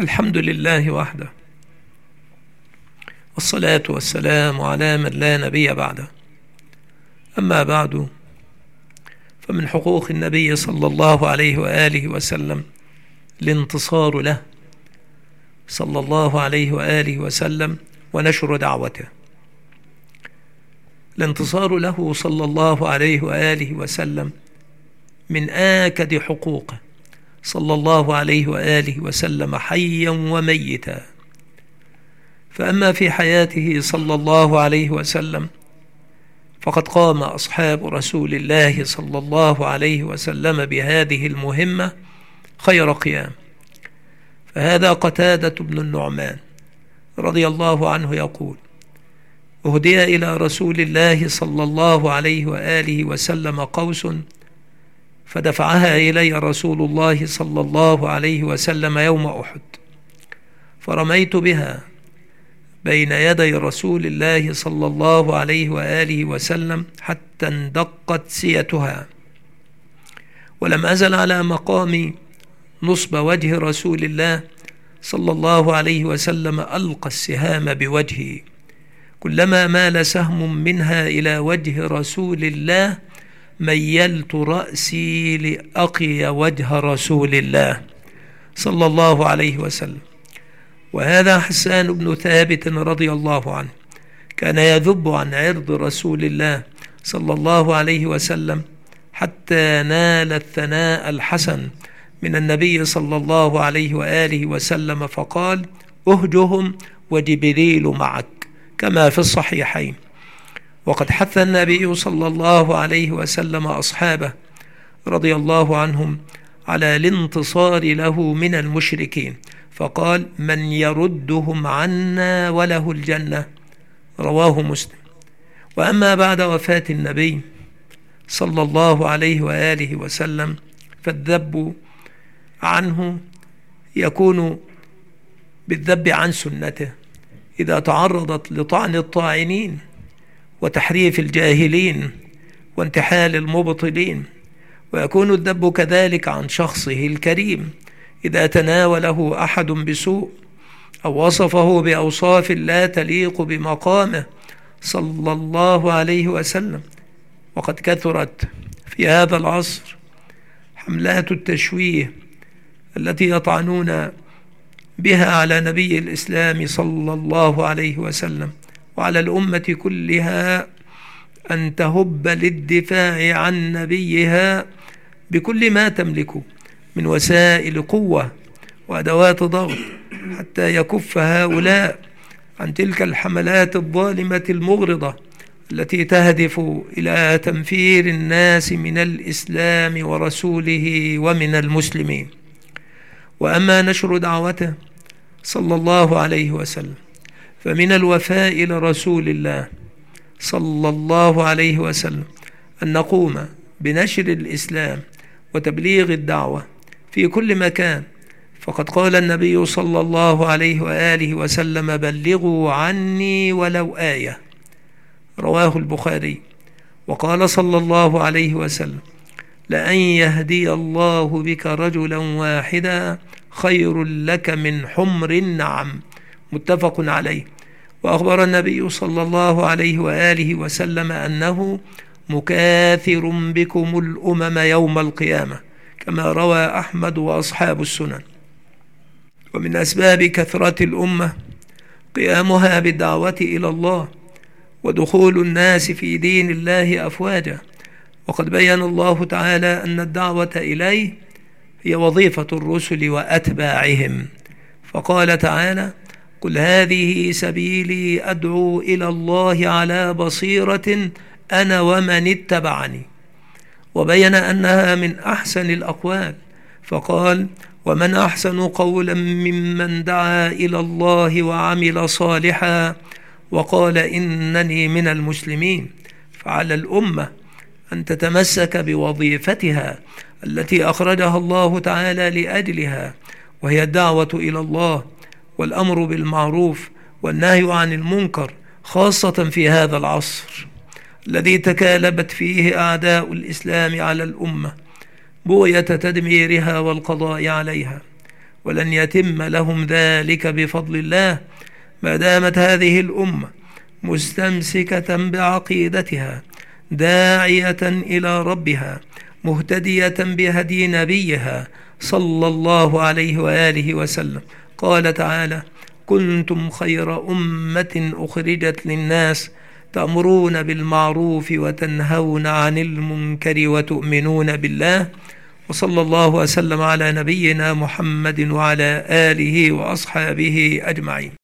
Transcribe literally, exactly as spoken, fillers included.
الحمد لله وحده، والصلاة والسلام على من لا نبي بعده. أما بعد، فمن حقوق النبي صلى الله عليه وآله وسلم الانتصار له صلى الله عليه وآله وسلم ونشر دعوته. الانتصار له صلى الله عليه وآله وسلم من آكد حقوقه صلى الله عليه وآله وسلم حيا وميتا. فأما في حياته صلى الله عليه وسلم فقد قام أصحاب رسول الله صلى الله عليه وسلم بهذه المهمة خير قيام. فهذا قتادة بن النعمان رضي الله عنه يقول: أهدي إلى رسول الله صلى الله عليه وآله وسلم قوس، فدفعها إلي رسول الله صلى الله عليه وسلم يوم أحد، فرميت بها بين يدي رسول الله صلى الله عليه وآله وسلم حتى اندقت سيتها، ولم أزل على مقام نصب وجه رسول الله صلى الله عليه وسلم ألقى السهام بوجهي، كلما مال سهم منها إلى وجه رسول الله ميلت رأسي لأقي وجه رسول الله صلى الله عليه وسلم. وهذا حسان بن ثابت رضي الله عنه كان يذب عن عرض رسول الله صلى الله عليه وسلم حتى نال الثناء الحسن من النبي صلى الله عليه وآله وسلم، فقال: أهجهم وجبريل معك، كما في الصحيحين. وقد حث النبي صلى الله عليه وسلم أصحابه رضي الله عنهم على الانتصار له من المشركين، فقال: من يردهم عنا وله الجنة، رواه مسلم. وأما بعد وفاة النبي صلى الله عليه وآله وسلم فالذب عنه يكون بالذب عن سنته إذا تعرضت لطعن الطاعنين وتحريف الجاهلين وانتحال المبطلين، ويكون الذب كذلك عن شخصه الكريم إذا تناوله أحد بسوء أو وصفه بأوصاف لا تليق بمقامه صلى الله عليه وسلم. وقد كثرت في هذا العصر حملات التشويه التي يطعنون بها على نبي الإسلام صلى الله عليه وسلم وعلى الأمة كلها أن تهب للدفاع عن نبيها بكل ما تملك من وسائل قوة وأدوات ضغط حتى يكف هؤلاء عن تلك الحملات الظالمة المغرضة التي تهدف إلى تنفير الناس من الإسلام ورسوله ومن المسلمين. وأما نشر دعوته صلى الله عليه وسلم فمن الوفاء لرسول الله صلى الله عليه وسلم أن نقوم بنشر الإسلام وتبليغ الدعوة في كل مكان. فقد قال النبي صلى الله عليه وآله وسلم: بلغوا عني ولو آية، رواه البخاري. وقال صلى الله عليه وسلم: لأن يهدي الله بك رجلا واحدا خير لك من حمر النعم، متفق عليه. وأخبر النبي صلى الله عليه وآله وسلم أنه مكاثر بكم الأمم يوم القيامة، كما روى أحمد وأصحاب السنن. ومن أسباب كثرة الأمة قيامها بالدعوة إلى الله ودخول الناس في دين الله أفواجا. وقد بيّن الله تعالى أن الدعوة إليه هي وظيفة الرسل وأتباعهم، فقال تعالى: قل هذه سبيلي أدعو إلى الله على بصيرة أنا ومن اتبعني. وبين أنها من أحسن الأقوال، فقال: ومن أحسن قولا ممن دعا إلى الله وعمل صالحا وقال إنني من المسلمين. فعلى الأمة أن تتمسك بوظيفتها التي أخرجها الله تعالى لأجلها، وهي الدعوة إلى الله والأمر بالمعروف والنهي عن المنكر، خاصة في هذا العصر الذي تكالبت فيه أعداء الإسلام على الأمة بغية تدميرها والقضاء عليها. ولن يتم لهم ذلك بفضل الله ما دامت هذه الأمة مستمسكة بعقيدتها، داعية إلى ربها، مهتدية بهدي نبيها صلى الله عليه وآله وسلم. قال تعالى: كنتم خير أمة أخرجت للناس تأمرون بالمعروف وتنهون عن المنكر وتؤمنون بالله. وصلى الله وسلم على نبينا محمد وعلى آله وأصحابه أجمعين.